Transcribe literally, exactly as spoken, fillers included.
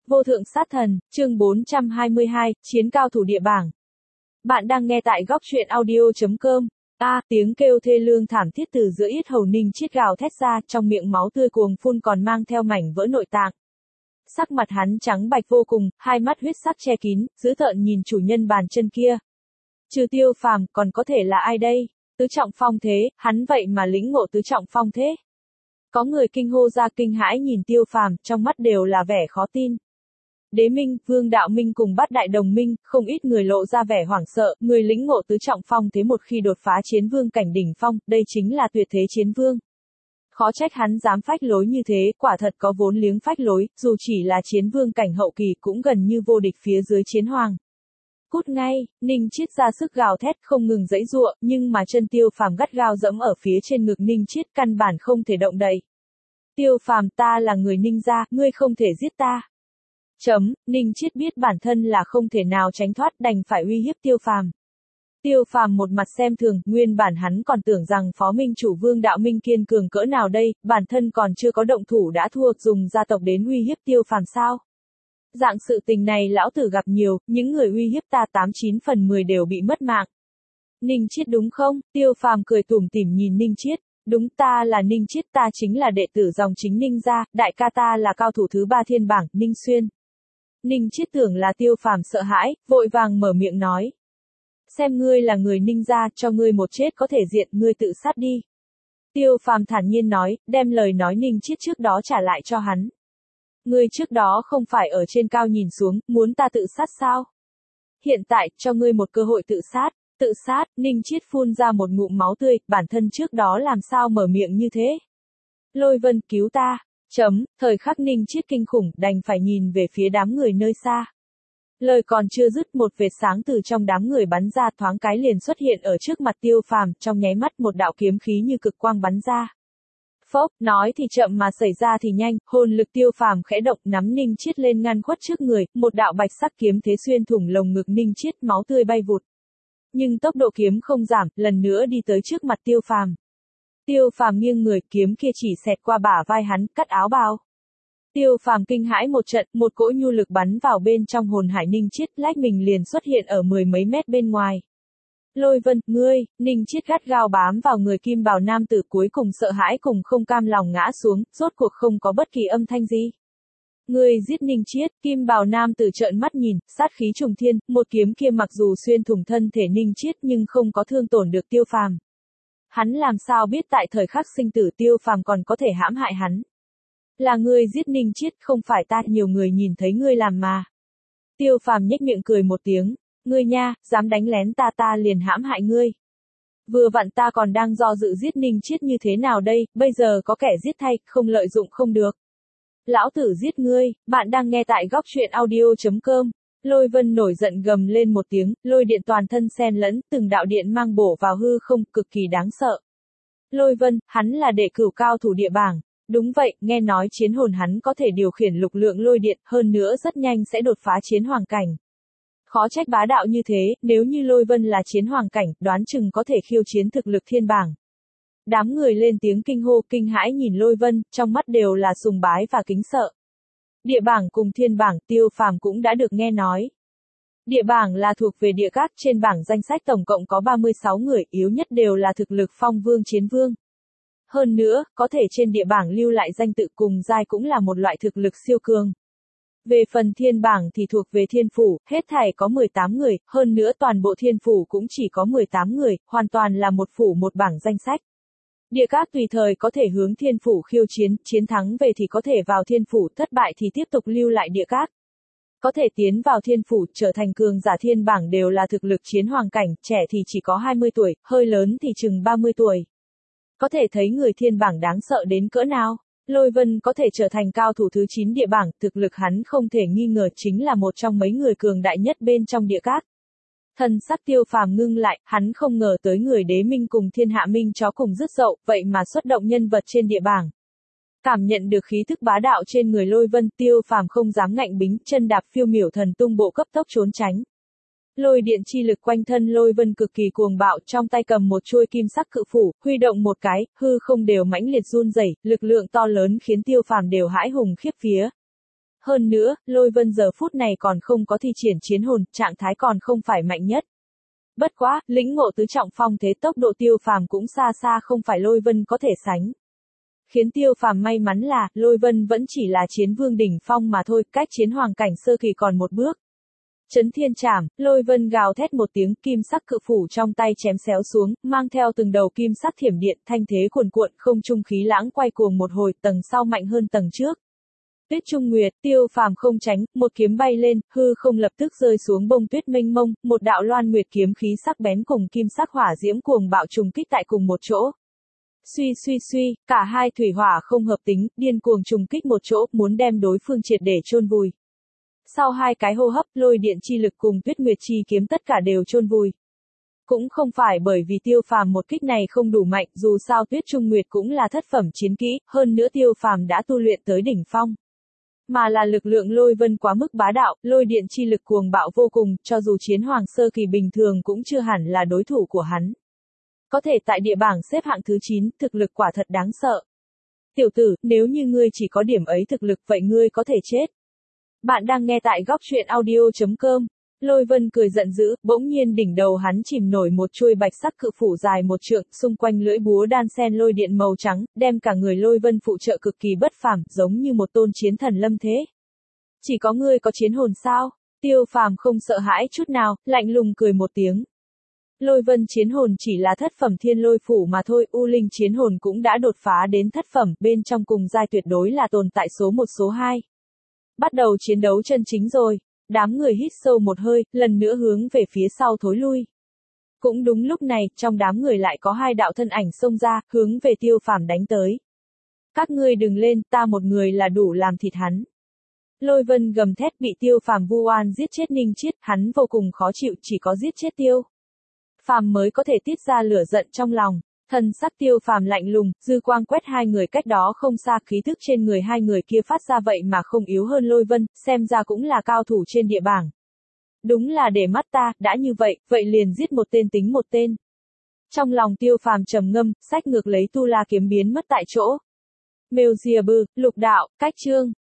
Vô thượng sát thần, chương bốn trăm hai mươi hai, chiến cao thủ địa bảng. Bạn đang nghe tại góc truyện audio.com. A, à, tiếng kêu thê lương thảm thiết từ giữa yết hầu Ninh Chiết gào thét ra, trong miệng máu tươi cuồng phun còn mang theo mảnh vỡ nội tạng. Sắc mặt hắn trắng bạch vô cùng, hai mắt huyết sắc che kín, dữ tợn nhìn chủ nhân bàn chân kia. Trừ Tiêu Phàm, còn có thể là ai đây? Tứ trọng phong thế, hắn vậy mà lĩnh ngộ tứ trọng phong thế. Có người kinh hô ra kinh hãi nhìn Tiêu Phàm, trong mắt đều là vẻ khó tin. Đế Minh, Vương Đạo Minh cùng Bát Đại Đồng Minh, không ít người lộ ra vẻ hoảng sợ, người lĩnh ngộ tứ trọng phong thế một khi đột phá chiến vương cảnh đỉnh phong, đây chính là tuyệt thế chiến vương. Khó trách hắn dám phách lối như thế, quả thật có vốn liếng phách lối, dù chỉ là chiến vương cảnh hậu kỳ cũng gần như vô địch phía dưới chiến hoàng. Cút ngay, Ninh Chiết ra sức gào thét không ngừng giãy giụa, nhưng mà chân Tiêu Phàm gắt gao dẫm ở phía trên ngực Ninh Chiết căn bản không thể động đậy. Tiêu Phàm, ta là người Ninh gia, ngươi không thể giết ta. Chấm, Ninh Chiết biết bản thân là không thể nào tránh thoát, đành phải uy hiếp Tiêu Phàm. Tiêu Phàm một mặt xem thường, nguyên bản hắn còn tưởng rằng Phó Minh chủ Vương Đạo Minh kiên cường cỡ nào đây, bản thân còn chưa có động thủ đã thua, dùng gia tộc đến uy hiếp Tiêu Phàm sao? Dạng sự tình này lão tử gặp nhiều, những người uy hiếp ta tám chín phần mười đều bị mất mạng. Ninh Chiết đúng không? Tiêu Phàm cười tủm tỉm nhìn Ninh Chiết. Đúng, ta là Ninh Chiết, ta chính là đệ tử dòng chính Ninh gia, đại ca ta là cao thủ thứ ba thiên bảng, Ninh Xuyên. Ninh Chiết tưởng là Tiêu Phàm sợ hãi, vội vàng mở miệng nói. Xem ngươi là người Ninh gia, cho ngươi một chết có thể diện, ngươi tự sát đi. Tiêu Phàm thản nhiên nói, đem lời nói Ninh Chiết trước đó trả lại cho hắn. Ngươi trước đó không phải ở trên cao nhìn xuống, muốn ta tự sát sao? Hiện tại, cho ngươi một cơ hội tự sát. Tự sát, Ninh Chiết phun ra một ngụm máu tươi, bản thân trước đó làm sao mở miệng như thế? Lôi Vân, cứu ta. Chấm, thời khắc Ninh Chiết kinh khủng, đành phải nhìn về phía đám người nơi xa. Lời còn chưa dứt, một vệt sáng từ trong đám người bắn ra, thoáng cái liền xuất hiện ở trước mặt Tiêu Phàm, trong nháy mắt một đạo kiếm khí như cực quang bắn ra. Phốc, nói thì chậm mà xảy ra thì nhanh, hồn lực Tiêu Phàm khẽ động, nắm Ninh Chiết lên ngăn khuất trước người, một đạo bạch sắc kiếm thế xuyên thủng lồng ngực Ninh Chiết, máu tươi bay vụt. Nhưng tốc độ kiếm không giảm, lần nữa đi tới trước mặt Tiêu Phàm. Tiêu Phàm nghiêng người, kiếm kia chỉ xẹt qua bả vai hắn, cắt áo bào. Tiêu Phàm kinh hãi một trận, một cỗ nhu lực bắn vào bên trong hồn hải Ninh Chiết, lách mình liền xuất hiện ở mười mấy mét bên ngoài. Lôi Vân, ngươi, Ninh Chiết gắt gao bám vào người kim bào nam tử, cuối cùng sợ hãi cùng không cam lòng ngã xuống, rốt cuộc không có bất kỳ âm thanh gì. Ngươi giết Ninh Chiết, kim bào nam tử trợn mắt nhìn, sát khí trùng thiên, một kiếm kia mặc dù xuyên thủng thân thể Ninh Chiết nhưng không có thương tổn được Tiêu Phàm. Hắn làm sao biết tại thời khắc sinh tử Tiêu Phàm còn có thể hãm hại hắn. Là ngươi giết Ninh Chiết, không phải ta, nhiều người nhìn thấy ngươi làm mà. Tiêu Phàm nhếch miệng cười một tiếng, ngươi nha, dám đánh lén ta ta liền hãm hại ngươi. Vừa vặn ta còn đang do dự giết Ninh Chiết như thế nào đây, bây giờ có kẻ giết thay, không lợi dụng không được. Lão tử giết ngươi, bạn đang nghe tại góc truyện audio.com. Lôi Vân nổi giận gầm lên một tiếng, lôi điện toàn thân xen lẫn, từng đạo điện mang bổ vào hư không, cực kỳ đáng sợ. Lôi Vân, hắn là đệ cửu cao thủ địa bảng. Đúng vậy, nghe nói chiến hồn hắn có thể điều khiển lục lượng lôi điện, hơn nữa rất nhanh sẽ đột phá chiến hoàng cảnh. Khó trách bá đạo như thế, nếu như Lôi Vân là chiến hoàng cảnh, đoán chừng có thể khiêu chiến thực lực thiên bảng. Đám người lên tiếng kinh hô, kinh hãi nhìn Lôi Vân, trong mắt đều là sùng bái và kính sợ. Địa bảng cùng thiên bảng, Tiêu Phàm cũng đã được nghe nói. Địa bảng là thuộc về địa các, trên bảng danh sách tổng cộng có ba mươi sáu người, yếu nhất đều là thực lực phong vương chiến vương. Hơn nữa, có thể trên địa bảng lưu lại danh tự cùng giai cũng là một loại thực lực siêu cường. Về phần thiên bảng thì thuộc về thiên phủ, hết thảy có mười tám người, hơn nữa toàn bộ thiên phủ cũng chỉ có mười tám người, hoàn toàn là một phủ một bảng danh sách. Địa các tùy thời có thể hướng thiên phủ khiêu chiến, chiến thắng về thì có thể vào thiên phủ, thất bại thì tiếp tục lưu lại địa các. Có thể tiến vào thiên phủ, trở thành cường giả thiên bảng đều là thực lực chiến hoàng cảnh, trẻ thì chỉ có hai mươi tuổi, hơi lớn thì chừng ba mươi tuổi. Có thể thấy người thiên bảng đáng sợ đến cỡ nào. Lôi Vân có thể trở thành cao thủ thứ chín địa bảng, thực lực hắn không thể nghi ngờ chính là một trong mấy người cường đại nhất bên trong địa các. Thần sắc Tiêu Phàm ngưng lại, hắn không ngờ tới người Đế Minh cùng Thiên Hạ Minh chó cùng rứt dậu, vậy mà xuất động nhân vật trên địa bảng. Cảm nhận được khí thức bá đạo trên người Lôi Vân, Tiêu Phàm không dám ngạnh bính, chân đạp phiêu miểu thần tung bộ cấp tốc trốn tránh. Lôi điện chi lực quanh thân Lôi Vân cực kỳ cuồng bạo, trong tay cầm một chuôi kim sắc cự phủ, huy động một cái, hư không đều mãnh liệt run rẩy, lực lượng to lớn khiến Tiêu Phàm đều hãi hùng khiếp vía. Hơn nữa, Lôi Vân giờ phút này còn không có thi triển chiến hồn, trạng thái còn không phải mạnh nhất. Bất quá, lĩnh ngộ tứ trọng phong thế tốc độ Tiêu Phàm cũng xa xa không phải Lôi Vân có thể sánh. Khiến Tiêu Phàm may mắn là, Lôi Vân vẫn chỉ là chiến vương đỉnh phong mà thôi, cách chiến hoàng cảnh sơ kỳ còn một bước. Chấn thiên trảm, Lôi Vân gào thét một tiếng, kim sắc cự phủ trong tay chém xéo xuống, mang theo từng đầu kim sắc thiểm điện, thanh thế cuồn cuộn, không trung khí lãng quay cuồng một hồi, tầng sau mạnh hơn tầng trước. Tuyết Trung Nguyệt, Tiêu Phàm không tránh, một kiếm bay lên, hư không lập tức rơi xuống bông tuyết mênh mông, một đạo loan nguyệt kiếm khí sắc bén cùng kim sắc hỏa diễm cuồng bạo trùng kích tại cùng một chỗ. Suy suy suy, cả hai thủy hỏa không hợp tính, điên cuồng trùng kích một chỗ, muốn đem đối phương triệt để chôn vùi. Sau hai cái hô hấp, lôi điện chi lực cùng Tuyết Nguyệt chi kiếm tất cả đều chôn vùi. Cũng không phải bởi vì Tiêu Phàm một kích này không đủ mạnh, dù sao Tuyết Trung Nguyệt cũng là thất phẩm chiến kỹ, hơn nữa Tiêu Phàm đã tu luyện tới đỉnh phong. Mà là lực lượng Lôi Vân quá mức bá đạo, lôi điện chi lực cuồng bạo vô cùng, cho dù chiến hoàng sơ kỳ bình thường cũng chưa hẳn là đối thủ của hắn. Có thể tại địa bảng xếp hạng thứ chín, thực lực quả thật đáng sợ. Tiểu tử, nếu như ngươi chỉ có điểm ấy thực lực vậy ngươi có thể chết. Bạn đang nghe tại góc truyện audio chấm com. Lôi Vân cười giận dữ, bỗng nhiên đỉnh đầu hắn chìm nổi một chuôi bạch sắc cự phủ dài một trượng, xung quanh lưỡi búa đan sen lôi điện màu trắng, đem cả người Lôi Vân phụ trợ cực kỳ bất phàm, giống như một tôn chiến thần lâm thế. Chỉ có ngươi có chiến hồn sao? Tiêu Phàm không sợ hãi chút nào, lạnh lùng cười một tiếng. Lôi Vân chiến hồn chỉ là thất phẩm thiên lôi phủ mà thôi, U Linh chiến hồn cũng đã đột phá đến thất phẩm, bên trong cùng giai tuyệt đối là tồn tại số một số hai. Bắt đầu chiến đấu chân chính rồi. Đám người hít sâu một hơi, lần nữa hướng về phía sau thối lui. Cũng đúng lúc này, trong đám người lại có hai đạo thân ảnh xông ra, hướng về Tiêu Phàm đánh tới. Các ngươi đừng lên, ta một người là đủ làm thịt hắn. Lôi Vân gầm thét, bị Tiêu Phàm vu oan giết chết Ninh Chiết, hắn vô cùng khó chịu, chỉ có giết chết Tiêu Phàm mới có thể tiết ra lửa giận trong lòng. Thần sắc Tiêu Phàm lạnh lùng, dư quang quét hai người cách đó không xa, khí thức trên người hai người kia phát ra vậy mà không yếu hơn Lôi Vân, xem ra cũng là cao thủ trên địa bảng. Đúng là để mắt ta, đã như vậy, vậy liền giết một tên tính một tên. Trong lòng Tiêu Phàm trầm ngâm, sách ngược lấy tu la kiếm biến mất tại chỗ. Mêu Diệp Bư, lục đạo, cách chương.